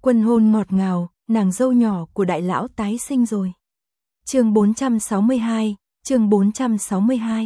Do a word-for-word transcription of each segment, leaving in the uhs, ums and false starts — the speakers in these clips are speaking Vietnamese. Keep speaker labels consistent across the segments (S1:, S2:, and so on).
S1: Quân hôn ngọt ngào, nàng dâu nhỏ của đại lão tái sinh rồi. Chương bốn trăm sáu mươi hai, chương bốn trăm sáu mươi hai.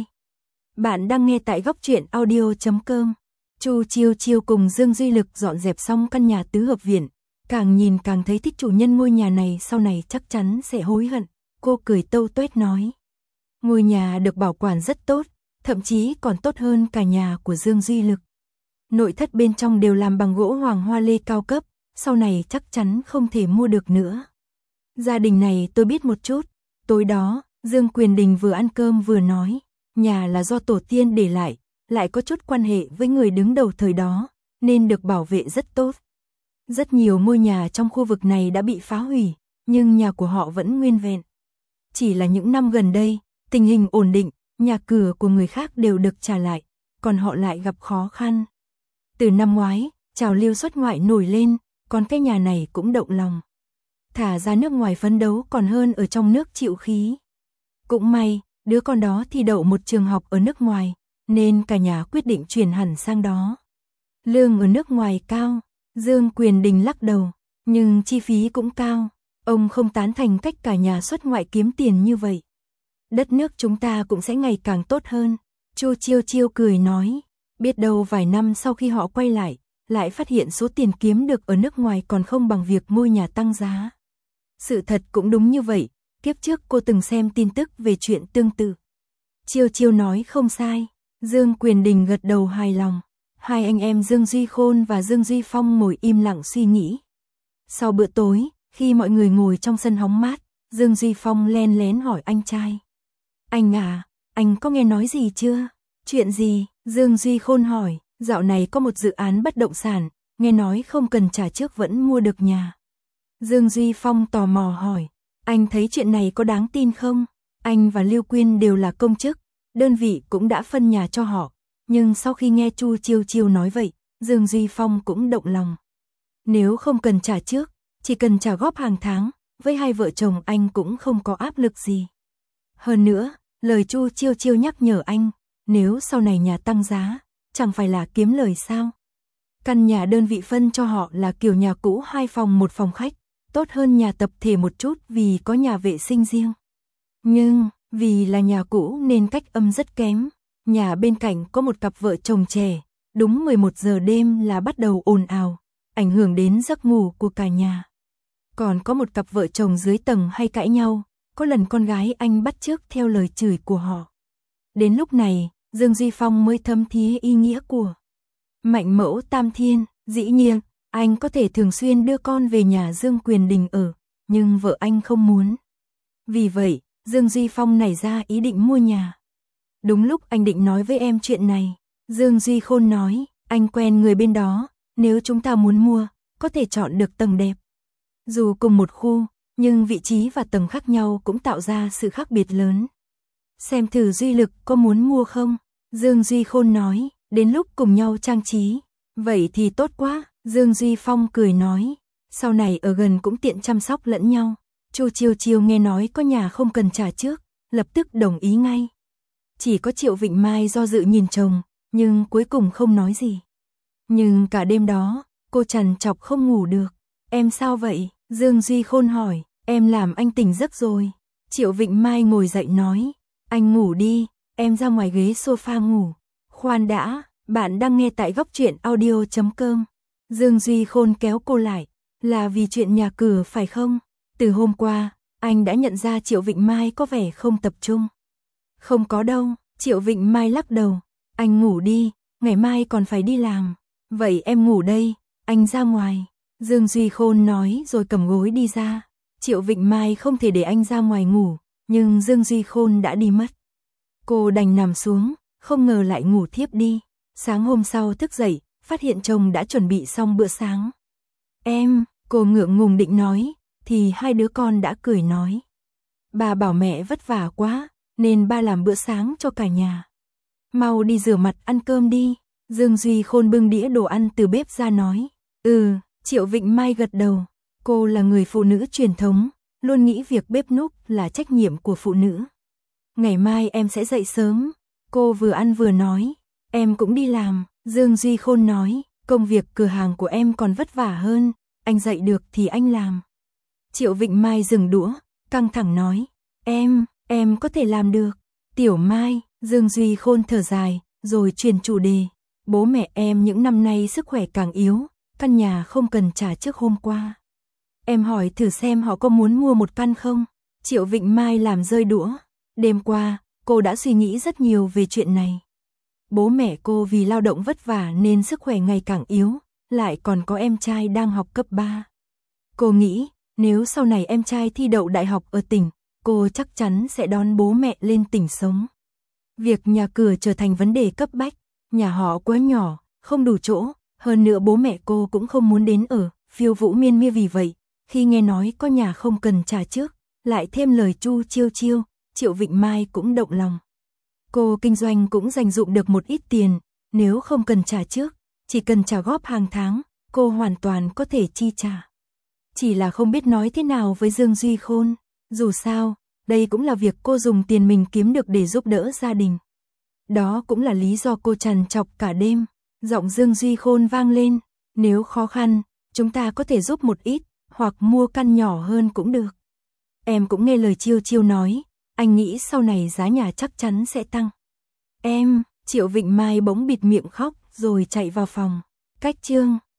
S1: Bạn đang nghe tại góc truyện audio chấm com. Chu Chiêu Chiêu cùng Dương Duy Lực dọn dẹp xong căn nhà tứ hợp viện, càng nhìn càng thấy thích chủ nhân ngôi nhà này, sau này chắc chắn sẽ hối hận. Cô cười tâu tuét nói. Ngôi nhà được bảo quản rất tốt, thậm chí còn tốt hơn cả nhà của Dương Duy Lực. Nội thất bên trong đều làm bằng gỗ hoàng hoa lê cao cấp, sau này chắc chắn không thể mua được nữa. Gia đình này tôi biết một chút. Tối đó, Dương Quyền Đình vừa ăn cơm vừa nói, nhà là do tổ tiên để lại, lại có chút quan hệ với người đứng đầu thời đó, nên được bảo vệ rất tốt. Rất nhiều ngôi nhà trong khu vực này đã bị phá hủy, nhưng nhà của họ vẫn nguyên vẹn. Chỉ là những năm gần đây, tình hình ổn định, nhà cửa của người khác đều được trả lại, còn họ lại gặp khó khăn. Từ năm ngoái, trào lưu xuất ngoại nổi lên, còn cái nhà này cũng động lòng. Thả ra nước ngoài phấn đấu còn hơn ở trong nước chịu khí. Cũng may, đứa con đó thi đậu một trường học ở nước ngoài, nên cả nhà quyết định chuyển hẳn sang đó. Lương ở nước ngoài cao, Dương Quyền Đình lắc đầu, nhưng chi phí cũng cao. Ông không tán thành cách cả nhà xuất ngoại kiếm tiền như vậy. Đất nước chúng ta cũng sẽ ngày càng tốt hơn. Chu Chiêu Chiêu cười nói, biết đâu vài năm sau khi họ quay lại, lại phát hiện số tiền kiếm được ở nước ngoài còn không bằng việc ngôi nhà tăng giá. Sự thật cũng đúng như vậy, kiếp trước cô từng xem tin tức về chuyện tương tự. Chiêu Chiêu nói không sai, Dương Quyền Đình gật đầu hài lòng. Hai anh em Dương Duy Khôn và Dương Duy Phong ngồi im lặng suy nghĩ. Sau bữa tối, khi mọi người ngồi trong sân hóng mát, Dương Duy Phong len lén hỏi anh trai. Anh à, anh có nghe nói gì chưa? Chuyện gì? Dương Duy Khôn hỏi. Dạo này có một dự án bất động sản, nghe nói không cần trả trước vẫn mua được nhà. Dương Duy Phong tò mò hỏi, anh thấy chuyện này có đáng tin không? Anh và Lưu Quyên đều là công chức, đơn vị cũng đã phân nhà cho họ. Nhưng sau khi nghe Chu Chiêu Chiêu nói vậy, Dương Duy Phong cũng động lòng. Nếu không cần trả trước, chỉ cần trả góp hàng tháng, với hai vợ chồng anh cũng không có áp lực gì. Hơn nữa, lời Chu Chiêu Chiêu nhắc nhở anh, nếu sau này nhà tăng giá, chẳng phải là kiếm lời sao? Căn nhà đơn vị phân cho họ là kiểu nhà cũ hai phòng một phòng khách, tốt hơn nhà tập thể một chút vì có nhà vệ sinh riêng. Nhưng, vì là nhà cũ nên cách âm rất kém. Nhà bên cạnh có một cặp vợ chồng trẻ, đúng mười một giờ đêm là bắt đầu ồn ào, ảnh hưởng đến giấc ngủ của cả nhà. Còn có một cặp vợ chồng dưới tầng hay cãi nhau, có lần con gái anh bắt chước theo lời chửi của họ. Đến lúc này, Dương Duy Phong mới thấm thía ý nghĩa của Mạnh Mẫu Tam Thiên. Dĩ nhiên, anh có thể thường xuyên đưa con về nhà Dương Quyền Đình ở, nhưng vợ anh không muốn. Vì vậy, Dương Duy Phong nảy ra ý định mua nhà. Đúng lúc anh định nói với em chuyện này, Dương Duy Khôn nói, anh quen người bên đó, nếu chúng ta muốn mua, có thể chọn được tầng đẹp. Dù cùng một khu, nhưng vị trí và tầng khác nhau cũng tạo ra sự khác biệt lớn. Xem thử Duy Lực có muốn mua không? Dương Duy Khôn nói, đến lúc cùng nhau trang trí. Vậy thì tốt quá, Dương Duy Phong cười nói, sau này ở gần cũng tiện chăm sóc lẫn nhau. Chu Chiêu Chiêu nghe nói có nhà không cần trả trước, lập tức đồng ý ngay. Chỉ có Triệu Vịnh Mai do dự nhìn chồng, nhưng cuối cùng không nói gì. Nhưng cả đêm đó, cô trằn trọc không ngủ được. Em sao vậy? Dương Duy Khôn hỏi, em làm anh tỉnh giấc rồi. Triệu Vịnh Mai ngồi dậy nói, anh ngủ đi, em ra ngoài ghế sofa ngủ. Khoan đã, bạn đang nghe tại góc truyện audio chấm com. Dương Duy Khôn kéo cô lại, là vì chuyện nhà cửa phải không? Từ hôm qua, anh đã nhận ra Triệu Vịnh Mai có vẻ không tập trung. Không có đâu, Triệu Vịnh Mai lắc đầu, anh ngủ đi, ngày mai còn phải đi làm. Vậy em ngủ đây, anh ra ngoài. Dương Duy Khôn nói rồi cầm gối đi ra. Triệu Vịnh Mai không thể để anh ra ngoài ngủ, nhưng Dương Duy Khôn đã đi mất. Cô đành nằm xuống, không ngờ lại ngủ thiếp đi. Sáng hôm sau thức dậy, phát hiện chồng đã chuẩn bị xong bữa sáng. Em, cô ngượng ngùng định nói, thì hai đứa con đã cười nói. Bà bảo mẹ vất vả quá, nên ba làm bữa sáng cho cả nhà. Mau đi rửa mặt ăn cơm đi. Dương Duy Khôn bưng đĩa đồ ăn từ bếp ra nói. Ừ, Triệu Vịnh Mai gật đầu. Cô là người phụ nữ truyền thống, luôn nghĩ việc bếp núc là trách nhiệm của phụ nữ. Ngày mai em sẽ dậy sớm. Cô vừa ăn vừa nói. Em cũng đi làm. Dương Duy Khôn nói, công việc cửa hàng của em còn vất vả hơn. anh dạy được thì anh làm. Triệu Vịnh Mai dừng đũa, căng thẳng nói, em, em có thể làm được. Tiểu Mai, Dương Duy Khôn thở dài, rồi chuyển chủ đề. Bố mẹ em những năm nay sức khỏe càng yếu, căn nhà không cần trả trước hôm qua. Em hỏi thử xem họ có muốn mua một căn không? Triệu Vịnh Mai làm rơi đũa. Đêm qua, cô đã suy nghĩ rất nhiều về chuyện này. Bố mẹ cô vì lao động vất vả nên sức khỏe ngày càng yếu, lại còn có em trai đang học cấp ba. Cô nghĩ, nếu sau này em trai thi đậu đại học ở tỉnh, cô chắc chắn sẽ đón bố mẹ lên tỉnh sống. Việc nhà cửa trở thành vấn đề cấp bách, nhà họ quá nhỏ, không đủ chỗ, hơn nữa bố mẹ cô cũng không muốn đến ở, phiêu vũ miên miên vì vậy, khi nghe nói có nhà không cần trả trước, lại thêm lời Chu Chiêu Chiêu, Triệu Vịnh Mai cũng động lòng. Cô kinh doanh cũng dành dụm được một ít tiền, nếu không cần trả trước, chỉ cần trả góp hàng tháng, cô hoàn toàn có thể chi trả. Chỉ là không biết nói thế nào với Dương Duy Khôn, dù sao, đây cũng là việc cô dùng tiền mình kiếm được để giúp đỡ gia đình. Đó cũng là lý do cô trằn trọc cả đêm, giọng Dương Duy Khôn vang lên, nếu khó khăn, chúng ta có thể giúp một ít, hoặc mua căn nhỏ hơn cũng được. Em cũng nghe lời Chiêu Chiêu nói, anh nghĩ sau này giá nhà chắc chắn sẽ tăng. Em, Triệu Vịnh Mai bỗng bịt miệng khóc rồi chạy vào phòng. Cách chương